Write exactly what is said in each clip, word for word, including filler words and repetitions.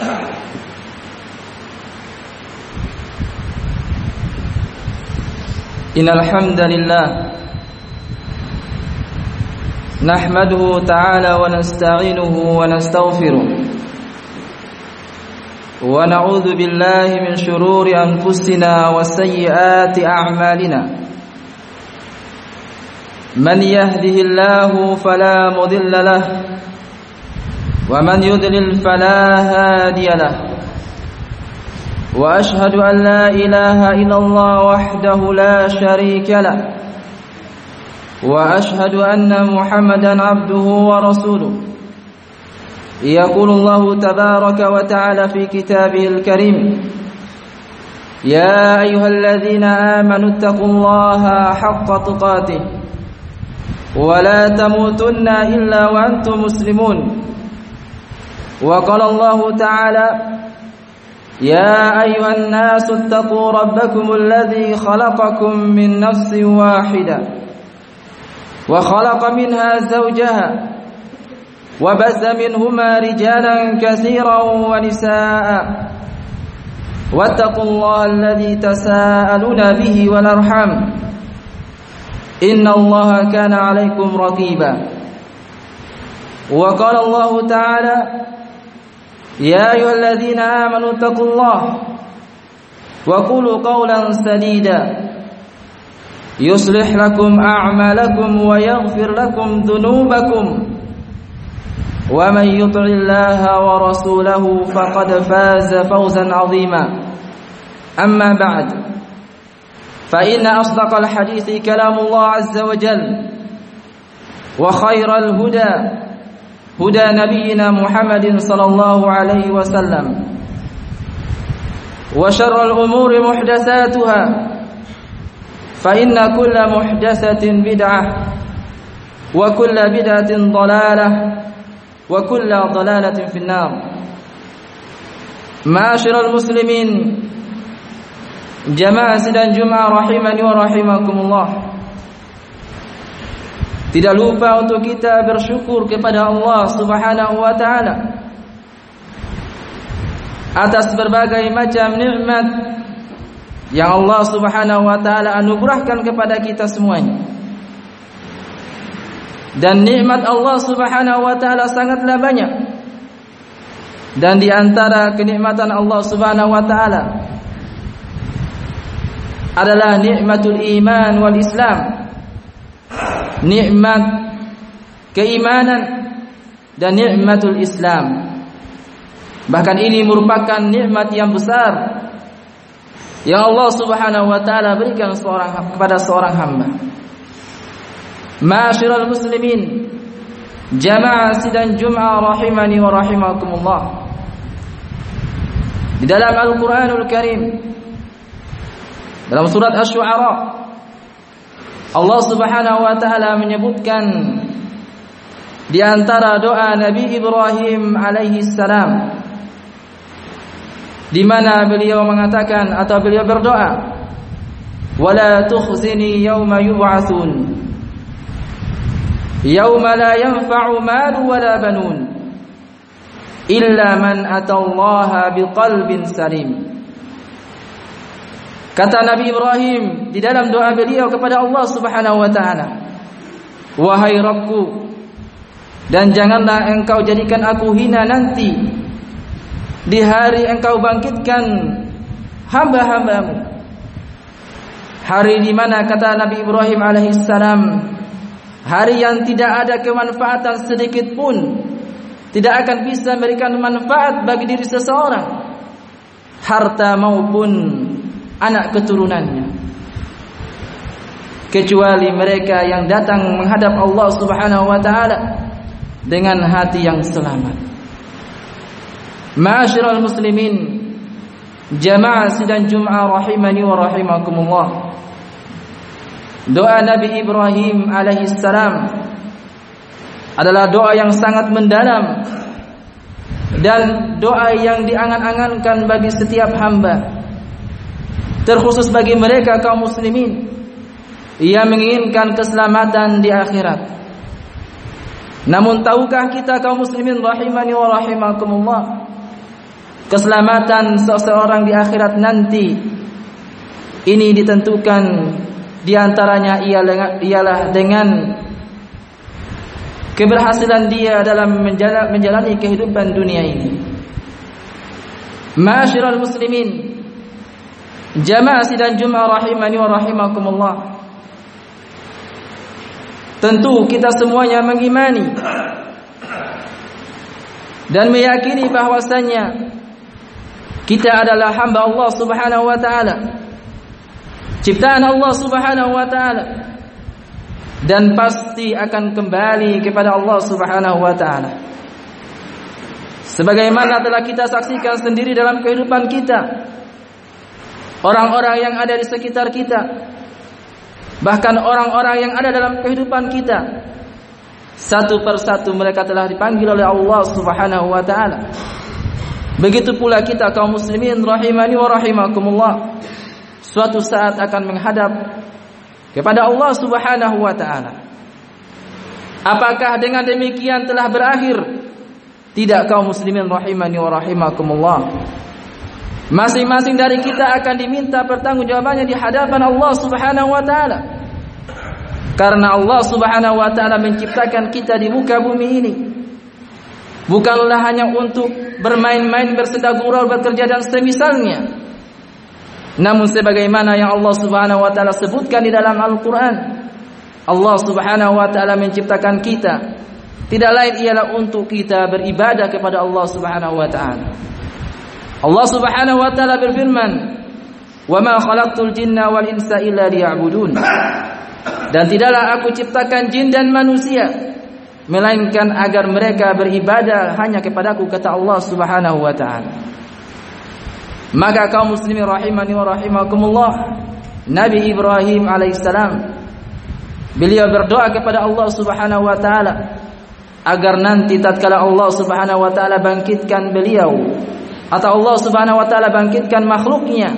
Innal hamdalillah nahmaduhu ta'ala wa nasta'inuhu wa nastaghfiruh wa na'udzu billahi min shururi anfusina wa sayyiati a'malina man yahdihillahu fala mudilla lahu wa man yudlil fala hadiya lahu وأشهد أن لا إله إلا الله وحده لا شريك له وأشهد أن محمدا عبده ورسوله يقول الله تبارك وتعالى في كتابه الكريم يا أيها الذين آمنوا اتقوا الله حق تقاته ولا تموتن إلا وأنتم مسلمون وقال الله تعالى يا أيها الناس اتقوا ربكم الذي خلقكم من نفس واحدة وخلق منها زوجها وبث منهما رجالا كثيرا ونساء واتقوا الله الذي تساءلون به والأرحام إن الله كان عليكم رقيبا وقال الله تعالى يا أيها الذين آمنوا اتقوا الله وقولوا قولا سديدا يصلح لكم أعمالكم ويغفر لكم ذنوبكم ومن يطع الله ورسوله فقد فاز فوزا عظيما أما بعد فإن أصدق الحديث كلام الله عز وجل وخير الهدى هدى نبينا محمد صلى الله عليه وسلم وشر الأمور محدثاتها فإن كل محدثة بدعة وكل بدعة ضلالة وكل ضلالة في النار معاشر المسلمين جماعة sidang Jumat rahimani wa rahimakumullah. Tidak lupa untuk kita bersyukur kepada Allah Subhanahu wa taala atas berbagai macam nikmat yang Allah Subhanahu wa taala anugerahkan kepada kita semuanya. Dan nikmat Allah Subhanahu wa taala sangatlah banyak. Dan di antara kenikmatan Allah Subhanahu wa taala adalah nikmatul iman wal Islam. Nikmat keimanan dan nikmatul Islam. Bahkan ini merupakan nikmat yang besar yang Allah Subhanahu wa taala berikan seorang kepada seorang hamba. Ma'asyiral muslimin, jamaah sidang Jumat rahimani wa rahimakumullah. Di dalam Al-Qur'anul Karim dalam surat Asy-Syu'ara Allah Subhanahu wa taala menyebutkan di antara doa Nabi Ibrahim alaihi salam di mana beliau mengatakan atau beliau berdoa wala tukhzini yauma yub'atsun yauma la yanfa'u malu wala banun illa man atallaha biqalbin salim. Kata Nabi Ibrahim di dalam doa beliau kepada Allah Subhanahu wa taala, wahai Rabbku, dan janganlah engkau jadikan aku hina nanti di hari engkau bangkitkan hamba-hambamu. Hari di mana kata Nabi Ibrahim alaihissalam, hari yang tidak ada kemanfaatan sedikit pun, tidak akan bisa memberikan manfaat bagi diri seseorang, harta maupun anak keturunannya, kecuali mereka yang datang menghadap Allah Subhanahu wa taala dengan hati yang selamat. Ma'asyiral muslimin, jamaah sidang Jumat rahimani wa rahimakumullah. Doa Nabi Ibrahim alaihissalam adalah doa yang sangat mendalam dan doa yang diangan-angankan bagi setiap hamba, terkhusus bagi mereka kaum muslimin yang menginginkan keselamatan di akhirat. Namun tahukah kita kaum muslimin rahimani wa rahimakumullah, keselamatan seseorang di akhirat nanti ini ditentukan diantaranya ialah dengan keberhasilan dia dalam menjalani kehidupan dunia ini. Ma'asyiral muslimin, jamaah sidang Jumat rahimani wa rahimakumullah. Tentu kita semuanya mengimani dan meyakini bahwasanya kita adalah hamba Allah Subhanahu wa taala, ciptaan Allah Subhanahu wa taala, dan pasti akan kembali kepada Allah Subhanahu wa taala. Sebagaimana telah kita saksikan sendiri dalam kehidupan kita, orang-orang yang ada di sekitar kita, bahkan orang-orang yang ada dalam kehidupan kita, satu persatu mereka telah dipanggil oleh Allah Subhanahu wa taala. Begitu pula kita kaum muslimin rahimani wa rahimakumullah, suatu saat akan menghadap kepada Allah Subhanahu wa taala. Apakah dengan demikian telah berakhir? Tidak kaum muslimin rahimani wa rahimakumullah. Masing-masing dari kita akan diminta pertanggungjawabannya di hadapan Allah Subhanahu wa taala. Karena Allah Subhanahu wa taala menciptakan kita di muka bumi ini bukanlah hanya untuk bermain-main, bersenda gurau, bekerja dan semisalnya. Namun sebagaimana yang Allah Subhanahu wa taala sebutkan di dalam Al-Qur'an, Allah Subhanahu wa taala menciptakan kita tidak lain ialah untuk kita beribadah kepada Allah Subhanahu wa taala. Allah Subhanahu wa taala berfirman, "Wa ma khalaqtul jinna wal insa illa liya'budun." Dan tidaklah aku ciptakan jin dan manusia melainkan agar mereka beribadah hanya kepadaku, kata Allah Subhanahu wa taala. Maka kaum muslimin rahimani wa rahimakumullah, Nabi Ibrahim alaihissalam beliau berdoa kepada Allah Subhanahu wa taala agar nanti tatkala Allah Subhanahu wa taala bangkitkan beliau atau Allah Subhanahu wa taala bangkitkan makhluknya,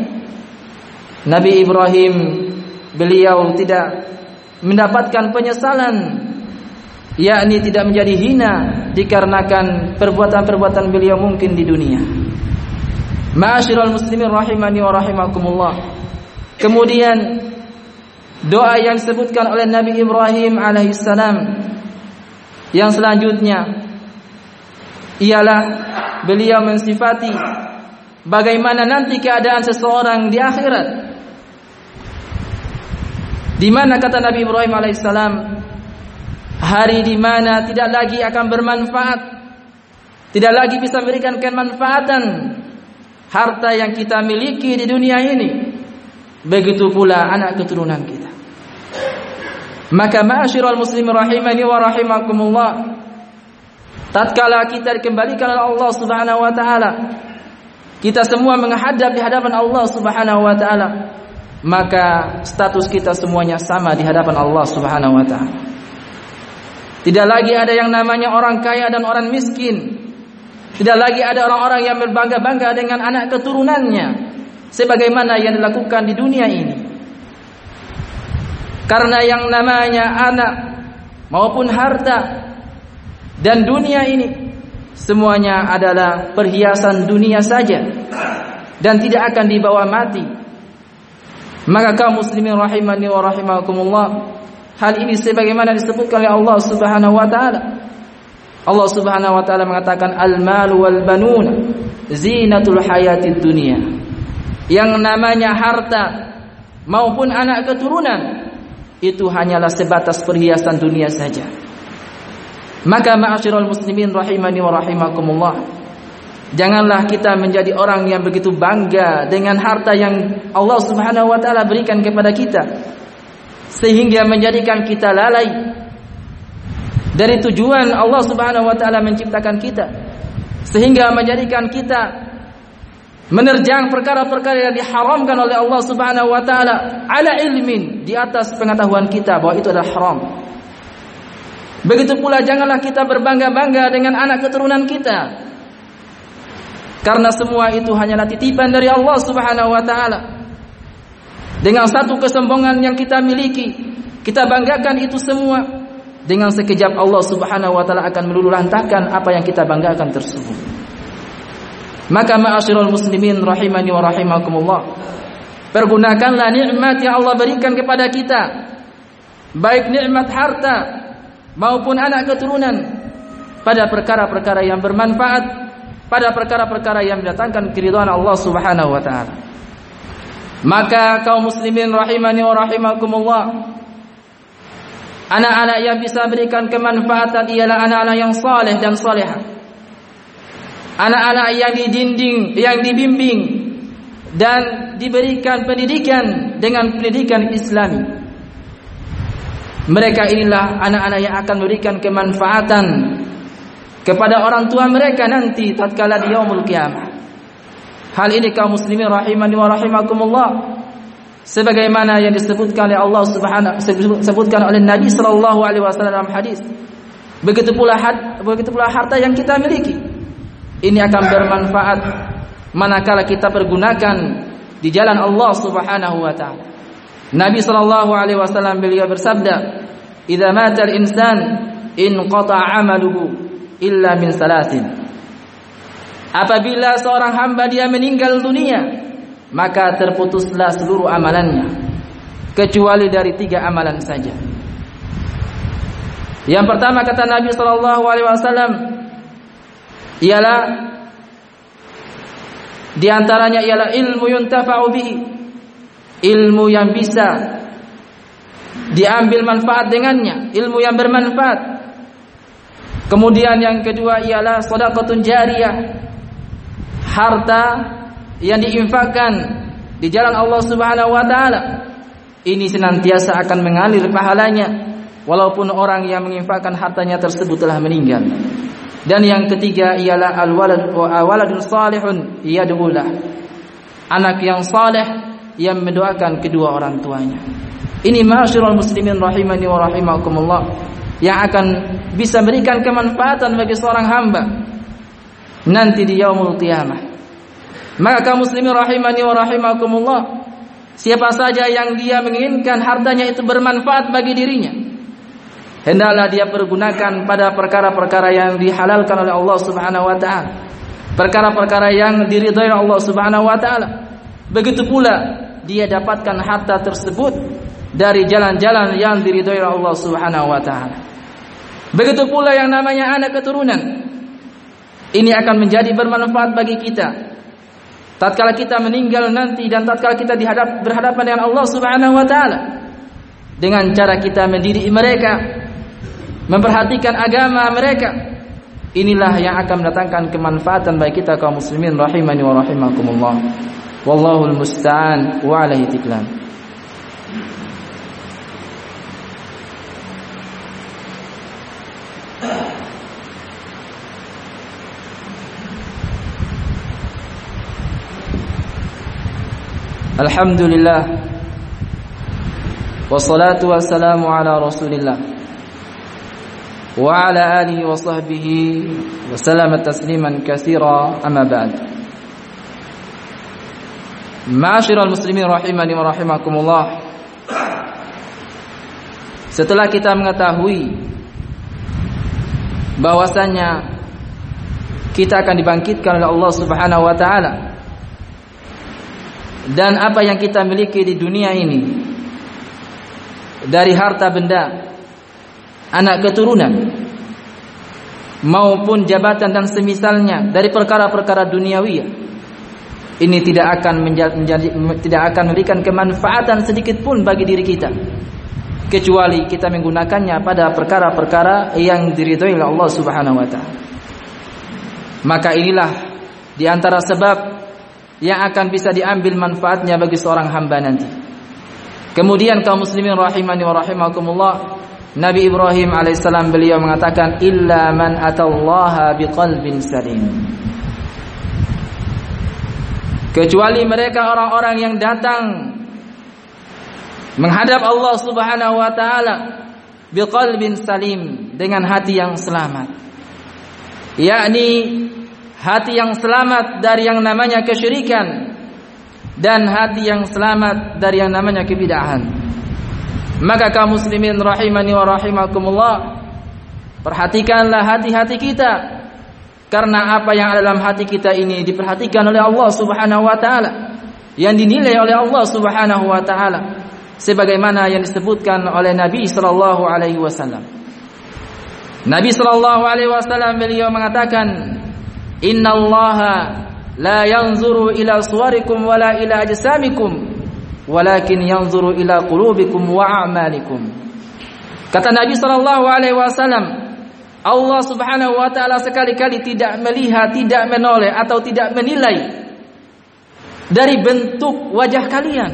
Nabi Ibrahim beliau tidak mendapatkan penyesalan, yakni tidak menjadi hina dikarenakan perbuatan-perbuatan beliau mungkin di dunia. Ma'asyiral muslimin rahimani wa rahimakumullah. Kemudian doa yang disebutkan oleh Nabi Ibrahim alaihissalam yang selanjutnya ialah beliau mensifati bagaimana nanti keadaan seseorang di akhirat, di mana kata Nabi Ibrahim alaihissalam, hari di mana tidak lagi akan bermanfaat, tidak lagi bisa memberikan kemanfaatan harta yang kita miliki di dunia ini, begitu pula anak keturunan kita. Maka ma'asyiral muslimin rahimani wa rahimakumullah, tatkala kita dikembalikan oleh Allah Subhanahu wa taala, kita semua menghadap di hadapan Allah Subhanahu wa taala, maka status kita semuanya sama di hadapan Allah Subhanahu wa taala. Tidak lagi ada yang namanya orang kaya dan orang miskin. Tidak lagi ada orang-orang yang berbangga-bangga dengan anak keturunannya sebagaimana yang dilakukan di dunia ini. Karena yang namanya anak maupun harta dan dunia ini semuanya adalah perhiasan dunia saja dan tidak akan dibawa mati. Maka kaum muslimin rahimani wa rahimakumullah, hal ini sebagaimana disebutkan oleh Allah Subhanahu wa taala. Allah Subhanahu wa taala mengatakan, al-malu wal banun zinatul hayatid dunya. Yang namanya harta maupun anak keturunan itu hanyalah sebatas perhiasan dunia saja. Maka ma'asyiral muslimin rahimani wa rahimakumullah, janganlah kita menjadi orang yang begitu bangga dengan harta yang Allah Subhanahu wa taala berikan kepada kita sehingga menjadikan kita lalai dari tujuan Allah Subhanahu wa taala menciptakan kita, sehingga menjadikan kita menerjang perkara-perkara yang diharamkan oleh Allah Subhanahu wa taala ala ilmin, di atas pengetahuan kita bahwa itu adalah haram. Begitu pula janganlah kita berbangga-bangga dengan anak keturunan kita, karena semua itu hanyalah titipan dari Allah Subhanahu wa taala. Dengan satu kesombongan yang kita miliki, kita banggakan itu semua, dengan sekejap Allah Subhanahu wa taala akan meluluhlantahkan apa yang kita banggakan tersebut. Maka ma'asyiral muslimin rahimani wa rahimakumullah, pergunakanlah nikmat yang Allah berikan kepada kita, baik nikmat harta maupun anak keturunan, pada perkara-perkara yang bermanfaat, pada perkara-perkara yang mendatangkan keridhaan Allah Subhanahu wa taala. Maka kaum muslimin rahimani wa rahimakumullah, anak-anak yang bisa berikan kemanfaatan ialah anak-anak yang saleh dan salihah. Anak-anak yang dididik, yang dibimbing dan diberikan pendidikan dengan pendidikan Islami. Mereka inilah anak-anak yang akan memberikan kemanfaatan kepada orang tua mereka nanti tatkala di yaumul qiyamah. Hal ini kaum muslimin rahimani wa rahimakumullah, sebagaimana yang disebutkan oleh Allah Subhanahu disebutkan oleh Nabi sallallahu alaihi wasallam dalam hadis. Begitu pula begitu pula harta yang kita miliki. Ini akan bermanfaat manakala kita pergunakan di jalan Allah Subhanahu wa taala. Nabi sallallahu alaihi wasallam beliau bersabda, "Idza mata al-insan inqata'a 'amaluhu illa min salasin." Apabila seorang hamba dia meninggal dunia, maka terputuslah seluruh amalannya kecuali dari tiga amalan saja. Yang pertama kata Nabi sallallahu alaihi wasallam ialah di antaranya ialah ilmu yuntafa'u bihi, ilmu yang bisa diambil manfaat dengannya, ilmu yang bermanfaat. Kemudian yang kedua ialah shadaqatun jariyah, harta yang diinfakkan di jalan Allah Subhanahu wa taala. Ini senantiasa akan mengalir pahalanya walaupun orang yang menginfakkan hartanya tersebut telah meninggal. Dan yang ketiga ialah al-walad wa waladun salihun yad'ulah, anak yang saleh yang mendoakan kedua orang tuanya. Ini ma'asyiral muslimin rahimani wa rahimakumullah, yang akan bisa berikan kemanfaatan bagi seorang hamba nanti di yaumul qiyamah. Maka kaum muslimin rahimani wa rahimakumullah, siapa saja yang dia menginginkan hartanya itu bermanfaat bagi dirinya, hendaklah dia pergunakan pada perkara-perkara yang dihalalkan oleh Allah Subhanahu wa taala, perkara-perkara yang diridhai Allah Subhanahu wa taala. Begitu pula dia dapatkan harta tersebut dari jalan-jalan yang diridhai Allah Subhanahu wa taala. Begitu pula yang namanya anak keturunan. Ini akan menjadi bermanfaat bagi kita tatkala kita meninggal nanti dan tatkala kita dihadap berhadapan dengan Allah Subhanahu wa taala, dengan cara kita mendidik mereka, memperhatikan agama mereka. Inilah yang akan mendatangkan kemanfaatan bagi kita kaum muslimin rahimani wa rahimakumullah. Wallahul musta'an wa alaihi tiklan. Alhamdulillah, wassalatu wassalamu ala rasulillah wa ala alihi wa sahbihi wa sallama tasliman katsira, amma ba'd. Ma'asyiral muslimin rahimani wa rahimakumullah, setelah kita mengetahui bahwasanya kita akan dibangkitkan oleh Allah Subhanahu wa taala, dan apa yang kita miliki di dunia ini dari harta benda, anak keturunan maupun jabatan dan semisalnya dari perkara-perkara duniawi, ini tidak akan menjadi, menjadi tidak akan memberikan kemanfaatan sedikit pun bagi diri kita kecuali kita menggunakannya pada perkara-perkara yang diridhai oleh Allah Subhanahu wa taala. Maka inilah di antara sebab yang akan bisa diambil manfaatnya bagi seorang hamba nanti. Kemudian kaum muslimin rahimani wa rahimakumullah, Nabi Ibrahim alaihissalam beliau mengatakan, illa man atallaha biqalbin salim, kecuali mereka orang-orang yang datang menghadap Allah Subhanahu wa taala biqalbin salim, dengan hati yang selamat, yakni hati yang selamat dari yang namanya kesyirikan dan hati yang selamat dari yang namanya kebid'ahan. Maka kaum muslimin rahimani wa rahimakumullah, perhatikanlah hati-hati kita Karena apa yang ada dalam hati kita ini diperhatikan oleh Allah Subhanahu wa taala, yang dinilai oleh Allah Subhanahu wa taala, sebagaimana yang disebutkan oleh Nabi sallallahu alaihi wasallam. Nabi sallallahu alaihi wasallam beliau mengatakan, "Innallaha la yanzuru ila suwarikum wala ila ajsamikum, walakin yanzuru ila qulubikum wa a'malikum." Kata Nabi sallallahu alaihi wasallam, Allah Subhanahu wa taala sekali-kali tidak melihat, tidak menoleh atau tidak menilai dari bentuk wajah kalian.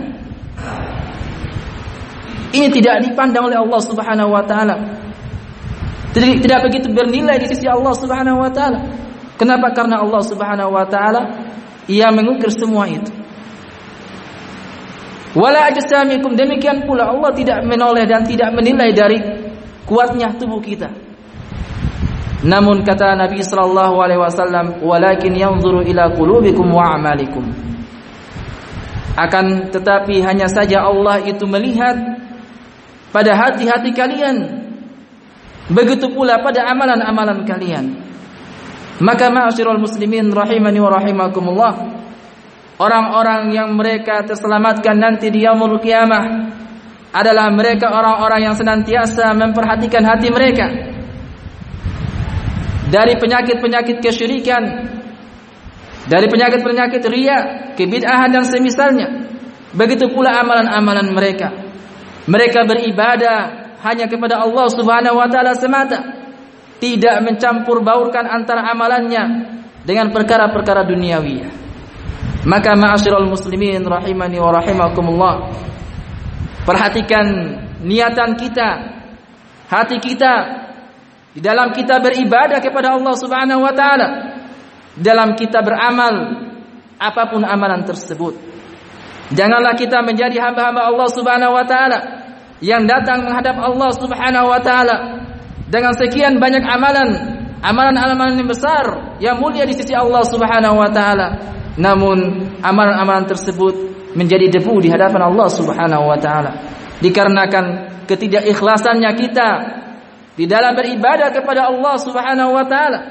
Ini tidak dipandang oleh Allah Subhanahu wa taala. Tidak, tidak begitu bernilai di sisi Allah Subhanahu wa taala. Kenapa? Karena Allah Subhanahu wa taala Ia mengukir semua itu. Wala ajsamikum, demikian pula Allah tidak menoleh dan tidak menilai dari kuatnya tubuh kita. Namun kata Nabi sallallahu alaihi wasallam, walakin yanzuru ila qulubikum wa a'malikum. Akan tetapi hanya saja Allah itu melihat pada hati-hati kalian, begitu pula pada amalan-amalan kalian. Maka ma'asyiral muslimin rahimani wa rahimakumullah, orang-orang yang mereka terselamatkan nanti di yaumul qiyamah adalah mereka orang-orang yang senantiasa memperhatikan hati mereka dari penyakit-penyakit kesyirikan, dari penyakit-penyakit riya, kebid'ahan dan semisalnya. Begitu pula amalan-amalan mereka. Mereka beribadah hanya kepada Allah Subhanahu wa taala semata, tidak mencampur baurkan antara amalannya dengan perkara-perkara duniawi. Maka ma'asyiral muslimin rahimani wa rahimakumullah, perhatikan niatan kita, hati kita di dalam kita beribadah kepada Allah Subhanahu wa taala, dalam kita beramal apapun amalan tersebut. Janganlah kita menjadi hamba-hamba Allah Subhanahu wa taala yang datang menghadap Allah Subhanahu wa taala dengan sekian banyak amalan, amalan-amalan yang besar, yang mulia di sisi Allah Subhanahu wa taala. Namun amalan-amalan tersebut menjadi debu di hadapan Allah Subhanahu wa taala dikarenakan ketidakikhlasannya kita di dalam beribadah kepada Allah Subhanahu wa taala,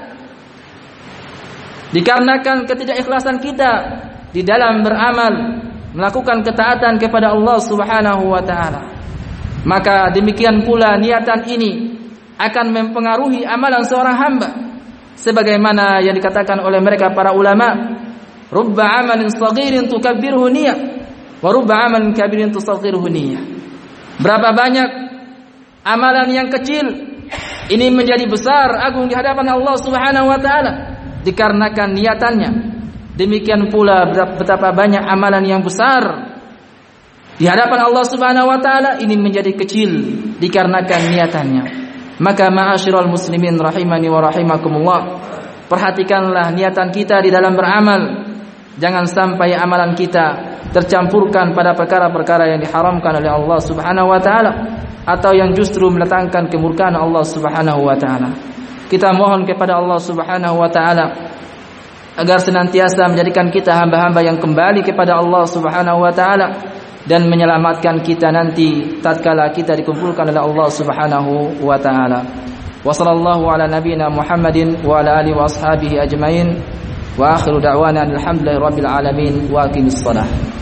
dikarenakan ketidakikhlasan kita di dalam beramal, melakukan ketaatan kepada Allah Subhanahu wa taala. Maka demikian pula niatan ini akan mempengaruhi amalan seorang hamba, sebagaimana yang dikatakan oleh mereka para ulama, rubba amalin saghirin tukabbiruhu niyyah wa rubba amalin kabirin tusaghiruhu niyyah. Berapa banyak amalan yang kecil ini menjadi besar agung di hadapan Allah Subhanahu wa taala dikarenakan niatannya. Demikian pula betapa banyak amalan yang besar di hadapan Allah Subhanahu wa taala ini menjadi kecil dikarenakan niatannya. Maka ma'asyiral muslimin rahimani wa rahimakumullah, perhatikanlah niatan kita di dalam beramal. Jangan sampai amalan kita tercampurkan pada perkara-perkara yang diharamkan oleh Allah Subhanahu wa taala atau yang justru mendatangkan kemurkaan Allah Subhanahu wa taala. Kita mohon kepada Allah Subhanahu wa taala agar senantiasa menjadikan kita hamba-hamba yang kembali kepada Allah Subhanahu wa taala dan menyelamatkan kita nanti tatkala kita dikumpulkan oleh Allah Subhanahu wa taala. Wa sallallahu ala nabiyyina Muhammadin wa ala alihi wa ashabihi ajmain. Wa akhiru da'wana alhamdulillahi rabbil alamin wa aqimis shalah.